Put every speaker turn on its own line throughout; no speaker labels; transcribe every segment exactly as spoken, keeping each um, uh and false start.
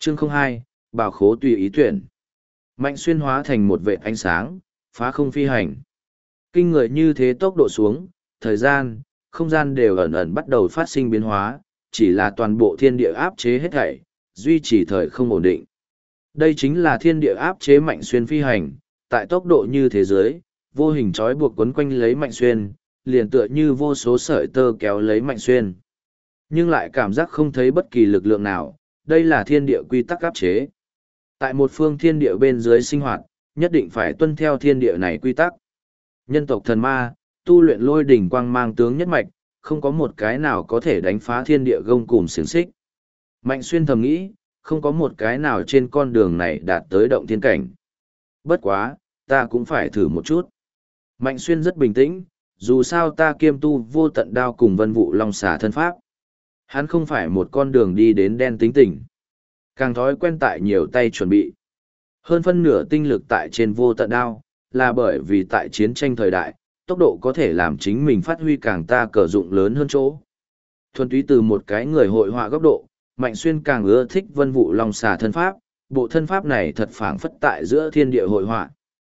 Chương không hai, bảo khố tùy ý tuyển. Mạnh xuyên hóa thành một vệt ánh sáng, phá không phi hành. Kinh người như thế tốc độ xuống, thời gian, không gian đều ẩn ẩn bắt đầu phát sinh biến hóa, chỉ là toàn bộ thiên địa áp chế hết thảy, duy trì thời không ổn định. Đây chính là thiên địa áp chế Mạnh xuyên phi hành, tại tốc độ như thế giới, vô hình trói buộc quấn quanh lấy Mạnh xuyên, liền tựa như vô số sợi tơ kéo lấy Mạnh xuyên. Nhưng lại cảm giác không thấy bất kỳ lực lượng nào, đây là thiên địa quy tắc áp chế. Tại một phương thiên địa bên dưới sinh hoạt, nhất định phải tuân theo thiên địa này quy tắc. Nhân tộc thần ma, tu luyện lôi đỉnh quang mang tướng nhất mạch, không có một cái nào có thể đánh phá thiên địa gông cùm xiềng xích. Mạnh xuyên thầm nghĩ, không có một cái nào trên con đường này đạt tới động thiên cảnh. Bất quá, ta cũng phải thử một chút. Mạnh xuyên rất bình tĩnh, dù sao ta kiêm tu vô tận đao cùng vân vụ long xà thân pháp. Hắn không phải một con đường đi đến đen tính tình. Càng thói quen tại nhiều tay chuẩn bị. Hơn phân nửa tinh lực tại trên vô tận đao, là bởi vì tại chiến tranh thời đại, tốc độ có thể làm chính mình phát huy càng ta cờ dụng lớn hơn chỗ. Thuần túy từ một cái người hội họa góc độ, Mạnh xuyên càng ưa thích vân vụ long xà thân pháp, bộ thân pháp này thật phảng phất tại giữa thiên địa hội họa.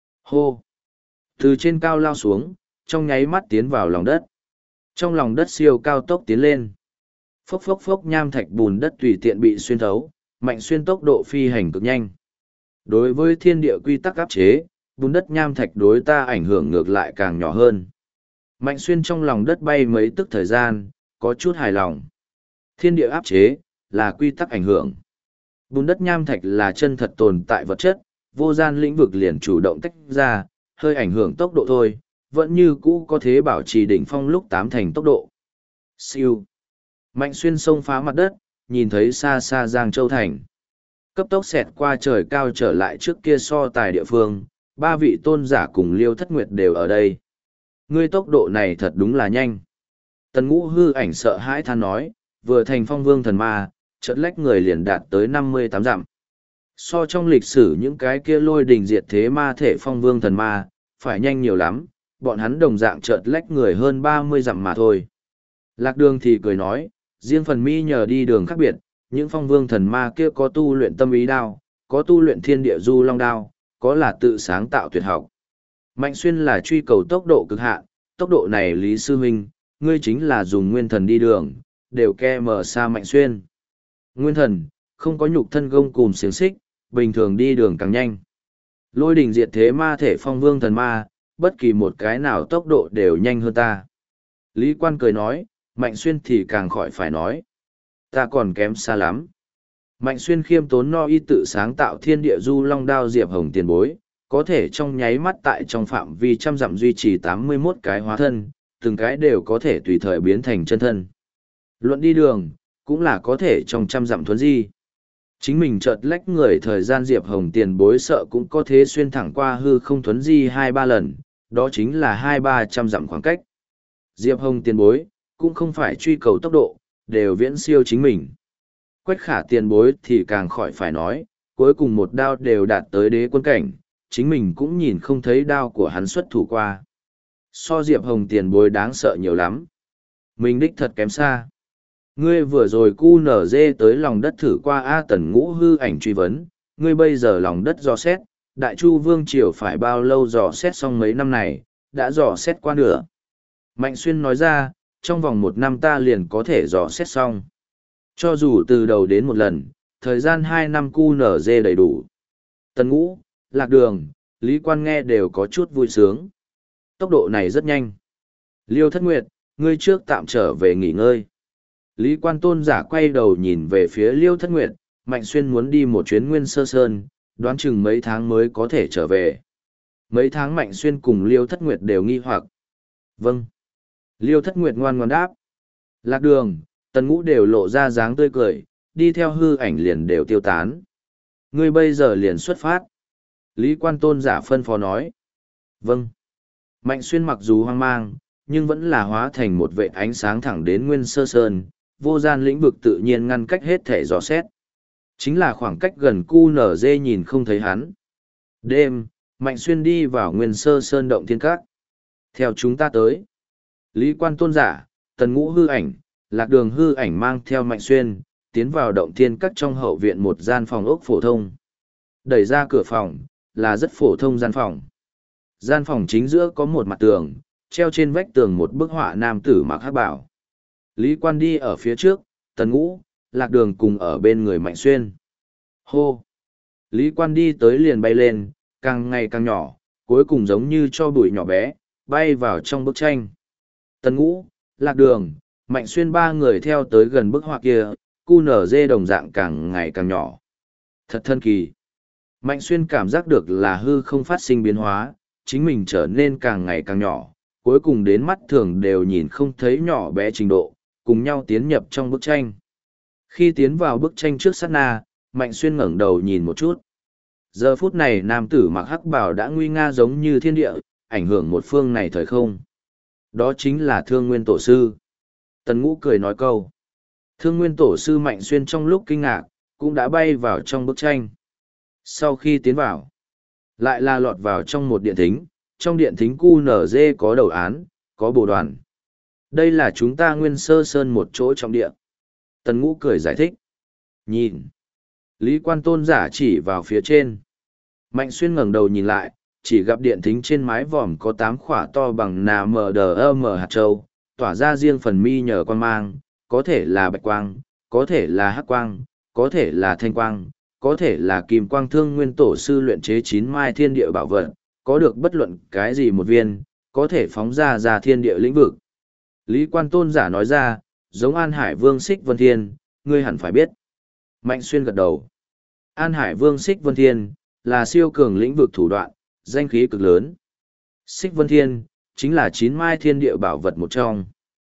Hô! Từ trên cao lao xuống, trong nháy mắt tiến vào lòng đất. Trong lòng đất siêu cao tốc tiến lên. Phốc phốc phốc nham thạch bùn đất tùy tiện bị xuyên thấu, Mạnh xuyên tốc độ phi hành cực nhanh. Đối với thiên địa quy tắc áp chế, bùn đất nham thạch đối ta ảnh hưởng ngược lại càng nhỏ hơn. Mạnh xuyên trong lòng đất bay mấy tức thời gian, có chút hài lòng. Thiên địa áp chế, là quy tắc ảnh hưởng. Bùn đất nham thạch là chân thật tồn tại vật chất, vô gian lĩnh vực liền chủ động tách ra, hơi ảnh hưởng tốc độ thôi, vẫn như cũ có thể bảo trì đỉnh phong lúc tám thành tốc độ. Siêu. Mạnh xuyên xông phá mặt đất, nhìn thấy xa xa Giang Châu Thành. Cấp tốc xẹt qua trời cao trở lại trước kia so tài địa phương, ba vị tôn giả cùng Liêu Thất Nguyệt đều ở đây. Ngươi tốc độ này thật đúng là nhanh. Tần Ngũ hư ảnh sợ hãi than nói, vừa thành phong vương thần ma, chợt lách người liền đạt tới năm mươi tám dặm. So trong lịch sử những cái kia lôi đình diệt thế ma thể phong vương thần ma, phải nhanh nhiều lắm, bọn hắn đồng dạng chợt lách người hơn ba mươi dặm mà thôi. Lạc Đường thì cười nói, riêng phần mi nhờ đi đường khác biệt, những phong vương thần ma kia có tu luyện tâm ý đao, có tu luyện thiên địa du long đao, có là tự sáng tạo tuyệt học. Mạnh xuyên là truy cầu tốc độ cực hạn, tốc độ này Lý Sư Minh, ngươi chính là dùng nguyên thần đi đường, đều ke mờ xa Mạnh xuyên. Nguyên thần, không có nhục thân gông cùm xiềng xích, bình thường đi đường càng nhanh. Lôi đỉnh diệt thế ma thể phong vương thần ma, bất kỳ một cái nào tốc độ đều nhanh hơn ta. Lý Quan cười nói, Mạnh xuyên thì càng khỏi phải nói. Ta còn kém xa lắm. Mạnh xuyên khiêm tốn no y tự sáng tạo thiên địa du long đao diệp hồng tiền bối, có thể trong nháy mắt tại trong phạm vi trăm dặm duy trì tám mươi mốt cái hóa thân, từng cái đều có thể tùy thời biến thành chân thân. Luận đi đường, cũng là có thể trong trăm dặm thuấn di. Chính mình chợt lách người thời gian diệp hồng tiền bối sợ cũng có thể xuyên thẳng qua hư không thuấn di hai ba lần, đó chính là hai ba trăm dặm khoảng cách. Diệp hồng tiền bối, cũng không phải truy cầu tốc độ, đều viễn siêu chính mình. Quách Khả tiền bối thì càng khỏi phải nói, cuối cùng một đao đều đạt tới đế quân cảnh, chính mình cũng nhìn không thấy đao của hắn xuất thủ qua. So Diệp Hồng tiền bối đáng sợ nhiều lắm. Mình đích thật kém xa. Ngươi vừa rồi cu nở dê tới lòng đất thử qua A Tần Ngũ hư ảnh truy vấn, ngươi bây giờ lòng đất dò xét, Đại Chu Vương Triều phải bao lâu dò xét xong mấy năm này, đã dò xét qua nửa. Mạnh Xuyên nói ra, trong vòng một năm ta liền có thể dò xét xong. Cho dù từ đầu đến một lần, thời gian hai năm cu nở dê đầy đủ. Tần Ngũ, Lạc Đường, Lý Quan nghe đều có chút vui sướng. Tốc độ này rất nhanh. Liêu Thất Nguyệt, ngươi trước tạm trở về nghỉ ngơi. Lý Quan tôn giả quay đầu nhìn về phía Liêu Thất Nguyệt, Mạnh Xuyên muốn đi một chuyến Nguyên Sơ Sơn, đoán chừng mấy tháng mới có thể trở về. Mấy tháng Mạnh Xuyên cùng Liêu Thất Nguyệt đều nghi hoặc. Vâng. Liêu Thất Nguyệt ngoan ngoan đáp. Lạc Đường, Tần Ngũ đều lộ ra dáng tươi cười, đi theo hư ảnh liền đều tiêu tán. Ngươi bây giờ liền xuất phát. Lý Quan tôn giả phân phó nói. Vâng. Mạnh Xuyên mặc dù hoang mang, nhưng vẫn là hóa thành một vệ ánh sáng thẳng đến Nguyên Sơ Sơn, vô gian lĩnh vực tự nhiên ngăn cách hết thể dò xét. Chính là khoảng cách gần cu nở dê nhìn không thấy hắn. Đêm, Mạnh Xuyên đi vào Nguyên Sơ Sơn động thiên các. Theo chúng ta tới. Lý Quan tôn giả, Tần Ngũ hư ảnh, Lạc Đường hư ảnh mang theo Mạnh Xuyên, tiến vào động thiên các trong hậu viện một gian phòng ốc phổ thông. Đẩy ra cửa phòng, là rất phổ thông gian phòng. Gian phòng chính giữa có một mặt tường, treo trên vách tường một bức họa nam tử mặc hắc bào. Lý Quan đi ở phía trước, Tần Ngũ, Lạc Đường cùng ở bên người Mạnh Xuyên. Hô! Lý Quan đi tới liền bay lên, càng ngày càng nhỏ, cuối cùng giống như cho bụi nhỏ bé, bay vào trong bức tranh. Tần Ngũ, Lạc Đường, Mạnh Xuyên ba người theo tới gần bức họa kia, cu nở dê đồng dạng càng ngày càng nhỏ. Thật thân kỳ. Mạnh Xuyên cảm giác được là hư không phát sinh biến hóa, chính mình trở nên càng ngày càng nhỏ, cuối cùng đến mắt thường đều nhìn không thấy nhỏ bé trình độ, cùng nhau tiến nhập trong bức tranh. Khi tiến vào bức tranh trước sát na, Mạnh Xuyên ngẩng đầu nhìn một chút. Giờ phút này nam tử mặc hắc bào đã nguy nga giống như thiên địa, ảnh hưởng một phương này thời không. Đó chính là Thương Nguyên Tổ Sư. Tần Ngũ cười nói câu. Thương Nguyên Tổ Sư Mạnh Xuyên trong lúc kinh ngạc, cũng đã bay vào trong bức tranh. Sau khi tiến vào, lại là lọt vào trong một điện thính, trong điện thính cu nở dê có đầu án, có bồ đoàn. Đây là chúng ta Nguyên Sơ Sơn một chỗ trong điện. Tần Ngũ cười giải thích. Nhìn. Lý Quan tôn giả chỉ vào phía trên. Mạnh Xuyên ngẩng đầu nhìn lại, chỉ gặp điện thính trên mái vòm có tám khỏa to bằng nà mờ đờ ơ mờ hạt châu, tỏa ra riêng phần mi nhờ quan mang, có thể là bạch quang, có thể là hắc quang, có thể là thanh quang, có thể là kim quang. Thương Nguyên Tổ Sư luyện chế chín mai thiên địa bảo vật, có được bất luận cái gì một viên, có thể phóng ra ra thiên địa lĩnh vực. Lý Quan tôn giả nói ra, giống An Hải Vương Xích Vân Thiên, ngươi hẳn phải biết. Mạnh Xuyên gật đầu. An Hải Vương Xích Vân Thiên, là siêu cường lĩnh vực thủ đoạn, danh khí cực lớn. Xích Vân Thiên, chính là chín mai thiên địa bảo vật một trong.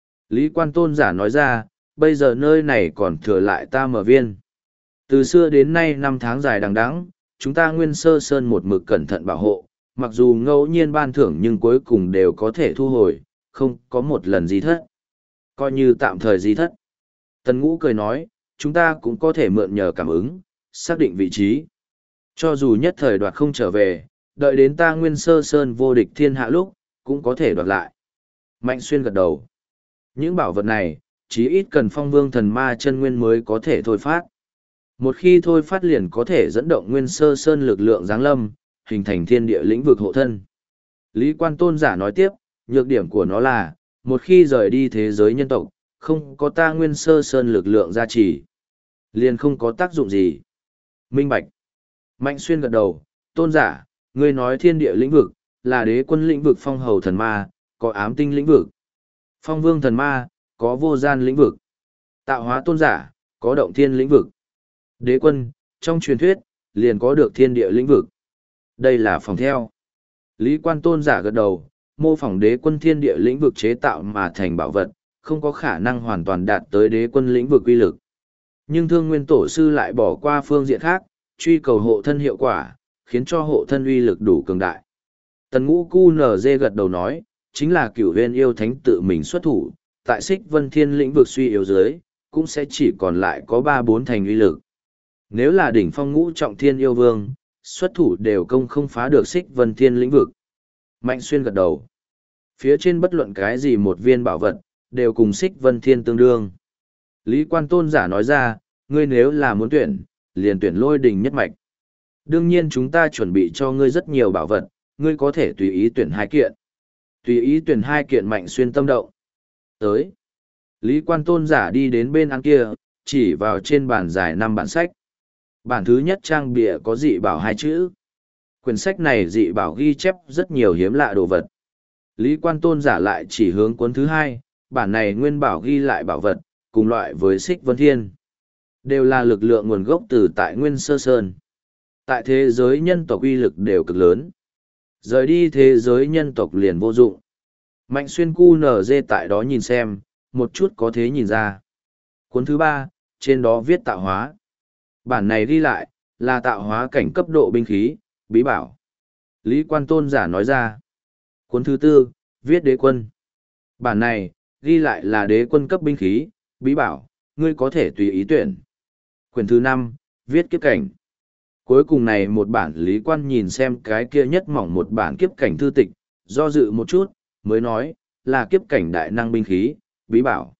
Lý Quan tôn giả nói ra, bây giờ nơi này còn thừa lại ta mở viên. Từ xưa đến nay năm tháng dài đằng đẵng, chúng ta Nguyên Sơ Sơn một mực cẩn thận bảo hộ, mặc dù ngẫu nhiên ban thưởng nhưng cuối cùng đều có thể thu hồi, không có một lần di thất. Coi như tạm thời di thất. Tần Ngũ cười nói, chúng ta cũng có thể mượn nhờ cảm ứng, xác định vị trí. Cho dù nhất thời đoạt không trở về, đợi đến ta Nguyên Sơ Sơn vô địch thiên hạ lúc, cũng có thể đoạt lại. Mạnh Xuyên gật đầu. Những bảo vật này, chí ít cần Phong Vương Thần Ma chân nguyên mới có thể thôi phát. Một khi thôi phát liền có thể dẫn động Nguyên Sơ Sơn lực lượng giáng lâm, hình thành thiên địa lĩnh vực hộ thân. Lý Quan tôn giả nói tiếp, nhược điểm của nó là, một khi rời đi thế giới nhân tộc, không có ta Nguyên Sơ Sơn lực lượng gia trì, liền không có tác dụng gì. Minh bạch. Mạnh Xuyên gật đầu, tôn giả, ngươi nói thiên địa lĩnh vực, là đế quân lĩnh vực phong hầu thần ma, có ám tinh lĩnh vực. Phong vương thần ma, có vô gian lĩnh vực. Tạo hóa tôn giả, có động thiên lĩnh vực. Đế quân, trong truyền thuyết, liền có được thiên địa lĩnh vực. Đây là phòng theo. Lý Quan tôn giả gật đầu, mô phỏng đế quân thiên địa lĩnh vực chế tạo mà thành bảo vật, không có khả năng hoàn toàn đạt tới đế quân lĩnh vực uy lực. Nhưng Thương Nguyên Tổ Sư lại bỏ qua phương diện khác, truy cầu hộ thân hiệu quả, khiến cho hộ thân uy lực đủ cường đại. Tần Ngũ cu nở dê gật đầu nói, chính là Cửu Huyền yêu thánh tự mình xuất thủ, tại Xích Vân Thiên lĩnh vực suy yếu dưới, cũng sẽ chỉ còn lại có ba bốn thành uy lực. Nếu là đỉnh phong ngũ trọng thiên yêu vương, xuất thủ đều công không phá được Xích Vân Thiên lĩnh vực. Mạnh Xuyên gật đầu. Phía trên bất luận cái gì một viên bảo vật, đều cùng Xích Vân Thiên tương đương. Lý Quan tôn giả nói ra, ngươi nếu là muốn tuyển, liền tuyển Lôi Đình nhất mạch. Đương nhiên chúng ta chuẩn bị cho ngươi rất nhiều bảo vật, ngươi có thể tùy ý tuyển hai kiện. Tùy ý tuyển hai kiện. Mạnh Xuyên tâm động. Tới. Lý Quan tôn giả đi đến bên ăn kia, chỉ vào trên bàn dài năm bản sách. Bản thứ nhất trang bìa có dị bảo hai chữ. Quyển sách này dị bảo ghi chép rất nhiều hiếm lạ đồ vật. Lý Quan tôn giả lại chỉ hướng cuốn thứ hai, bản này nguyên bảo ghi lại bảo vật, cùng loại với Xích Vân Thiên. Đều là lực lượng nguồn gốc từ tại Nguyên Sơ Sơn. Tại thế giới nhân tộc uy lực đều cực lớn. Rời đi thế giới nhân tộc liền vô dụng. Mạnh Xuyên cu nở dê tại đó nhìn xem, một chút có thế nhìn ra. Cuốn thứ ba, trên đó viết tạo hóa. Bản này ghi lại, là tạo hóa cảnh cấp độ binh khí, bí bảo. Lý Quan tôn giả nói ra. Cuốn thứ tư, viết đế quân. Bản này, ghi lại là đế quân cấp binh khí, bí bảo, ngươi có thể tùy ý tuyển. Quyển thứ năm, viết kiếp cảnh. Cuối cùng này một bản Lý Quan nhìn xem cái kia nhất mỏng một bản kiếp cảnh thư tịch, do dự một chút, mới nói, là kiếp cảnh đại năng binh khí, bí bảo.